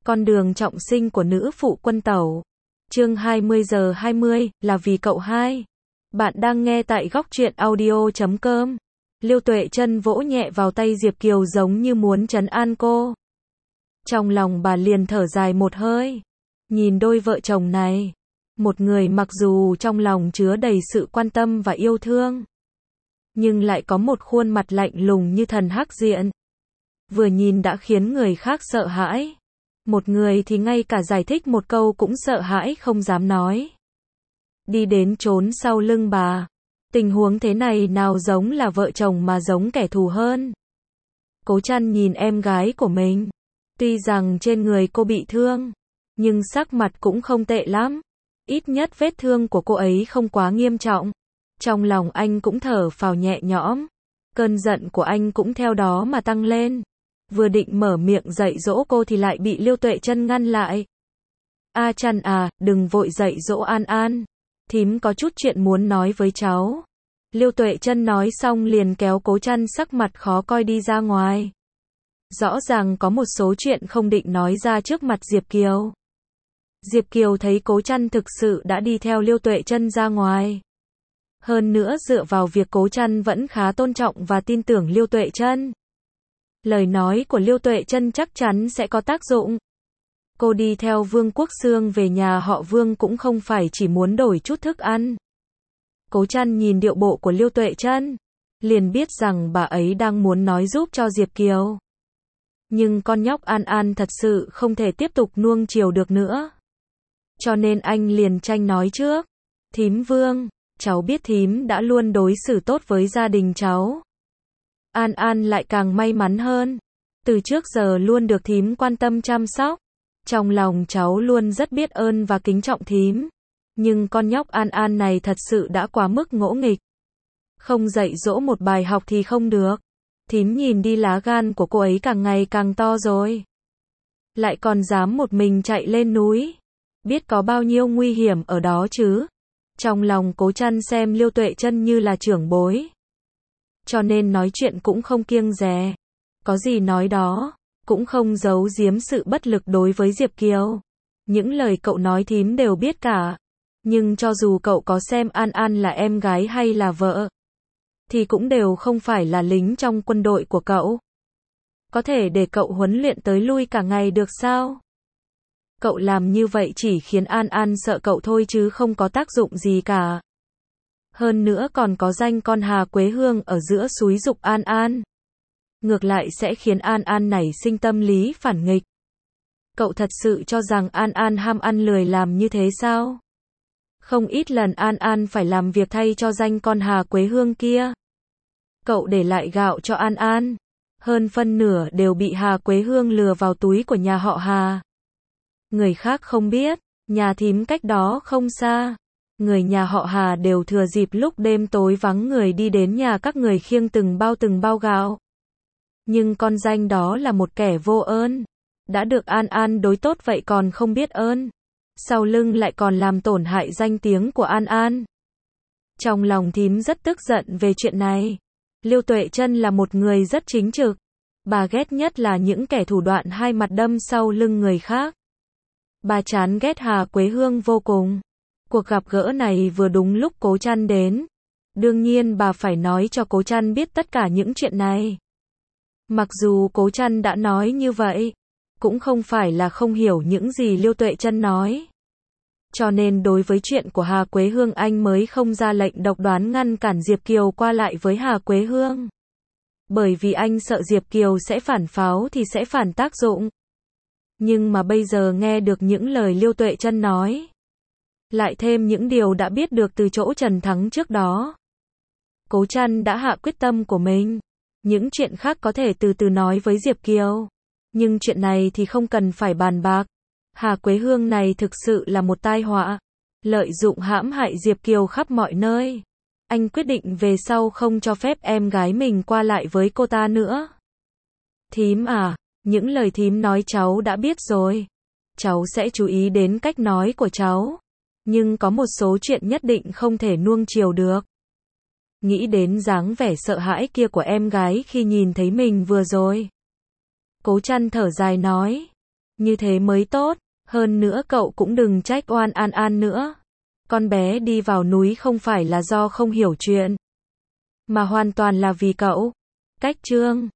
Con đường trọng sinh của nữ phụ quân tẩu. Chương 20:20, là vì cậu hai. Bạn đang nghe tại góc truyện audio.com. Liêu Tuệ Chân vỗ nhẹ vào tay Diệp Kiều giống như muốn trấn an cô. Trong lòng bà liền thở dài một hơi. Nhìn đôi vợ chồng này. Một người mặc dù trong lòng chứa đầy sự quan tâm và yêu thương. Nhưng lại có một khuôn mặt lạnh lùng như thần hắc diện. Vừa nhìn đã khiến người khác sợ hãi. Một người thì ngay cả giải thích một câu cũng sợ hãi không dám nói. Đi đến trốn sau lưng bà. Tình huống thế này nào giống là vợ chồng mà giống kẻ thù hơn. Cố Chăn nhìn em gái của mình. Tuy rằng trên người cô bị thương, nhưng sắc mặt cũng không tệ lắm. Ít nhất vết thương của cô ấy không quá nghiêm trọng. Trong lòng anh cũng thở phào nhẹ nhõm. Cơn giận của anh cũng theo đó mà tăng lên. Vừa định mở miệng dạy dỗ cô thì lại bị Liêu Tuệ Chân ngăn lại. A Chăn à, đừng vội dạy dỗ An An. Thím có chút chuyện muốn nói với cháu. Liêu Tuệ Chân nói xong liền kéo Cố Chăn sắc mặt khó coi đi ra ngoài. Rõ ràng có một số chuyện không định nói ra trước mặt Diệp Kiều. Diệp Kiều thấy Cố Chăn thực sự đã đi theo Liêu Tuệ Chân ra ngoài. Hơn nữa dựa vào việc Cố Chăn vẫn khá tôn trọng và tin tưởng Liêu Tuệ Chân. Lời nói của Liêu Tuệ Chân chắc chắn sẽ có tác dụng. Cô đi theo Vương Quốc Xương về nhà họ Vương cũng không phải chỉ muốn đổi chút thức ăn. Cố Chăn nhìn điệu bộ của Liêu Tuệ Chân, liền biết rằng bà ấy đang muốn nói giúp cho Diệp Kiều. Nhưng con nhóc An An thật sự không thể tiếp tục nuông chiều được nữa. Cho nên anh liền tranh nói trước. Thím Vương, cháu biết thím đã luôn đối xử tốt với gia đình cháu. An An lại càng may mắn hơn. Từ trước giờ luôn được thím quan tâm chăm sóc. Trong lòng cháu luôn rất biết ơn và kính trọng thím. Nhưng con nhóc An An này thật sự đã quá mức ngỗ nghịch. Không dạy dỗ một bài học thì không được. Thím nhìn đi lá gan của cô ấy càng ngày càng to rồi. Lại còn dám một mình chạy lên núi. Biết có bao nhiêu nguy hiểm ở đó chứ. Trong lòng Cố Chăn xem Liêu Tuệ Chân như là trưởng bối. Cho nên nói chuyện cũng không kiêng dè. Có gì nói đó. Cũng không giấu giếm sự bất lực đối với Diệp Kiều. Những lời cậu nói thím đều biết cả. Nhưng cho dù cậu có xem An An là em gái hay là vợ, thì cũng đều không phải là lính trong quân đội của cậu. Có thể để cậu huấn luyện tới lui cả ngày được sao? Cậu làm như vậy chỉ khiến An An sợ cậu thôi chứ không có tác dụng gì cả. Hơn nữa còn có danh con Hà Quế Hương ở giữa xúi giục An An. Ngược lại sẽ khiến An An nảy sinh tâm lý phản nghịch. Cậu thật sự cho rằng An An ham ăn lười làm như thế sao? Không ít lần An An phải làm việc thay cho danh con Hà Quế Hương kia. Cậu để lại gạo cho An An. Hơn phân nửa đều bị Hà Quế Hương lừa vào túi của nhà họ Hà. Người khác không biết, nhà thím cách đó không xa. Người nhà họ Hà đều thừa dịp lúc đêm tối vắng người đi đến nhà các người khiêng từng bao gạo. Nhưng con danh đó là một kẻ vô ơn. Đã được An An đối tốt vậy còn không biết ơn. Sau lưng lại còn làm tổn hại danh tiếng của An An. Trong lòng thím rất tức giận về chuyện này. Liêu Tuệ Chân là một người rất chính trực. Bà ghét nhất là những kẻ thủ đoạn hai mặt đâm sau lưng người khác. Bà chán ghét Hà Quế Hương vô cùng. Cuộc gặp gỡ này vừa đúng lúc Cố Chăn đến. Đương nhiên bà phải nói cho Cố Chăn biết tất cả những chuyện này. Mặc dù Cố Chăn đã nói như vậy, cũng không phải là không hiểu những gì Liêu Tuệ Chân nói. Cho nên đối với chuyện của Hà Quế Hương anh mới không ra lệnh độc đoán ngăn cản Diệp Kiều qua lại với Hà Quế Hương. Bởi vì anh sợ Diệp Kiều sẽ phản pháo thì sẽ phản tác dụng. Nhưng mà bây giờ nghe được những lời Liêu Tuệ Chân nói, lại thêm những điều đã biết được từ chỗ Trần Thắng trước đó, Cố Chăn đã hạ quyết tâm của mình. Những chuyện khác có thể từ từ nói với Diệp Kiều. Nhưng chuyện này thì không cần phải bàn bạc. Hà Quế Hương này thực sự là một tai họa. Lợi dụng hãm hại Diệp Kiều khắp mọi nơi. Anh quyết định về sau không cho phép em gái mình qua lại với cô ta nữa. Thím à, những lời thím nói cháu đã biết rồi. Cháu sẽ chú ý đến cách nói của cháu. Nhưng có một số chuyện nhất định không thể nuông chiều được. Nghĩ đến dáng vẻ sợ hãi kia của em gái khi nhìn thấy mình vừa rồi. Cố Chăn thở dài nói. Như thế mới tốt, hơn nữa cậu cũng đừng trách oan An An nữa. Con bé đi vào núi không phải là do không hiểu chuyện, mà hoàn toàn là vì cậu. Cách chương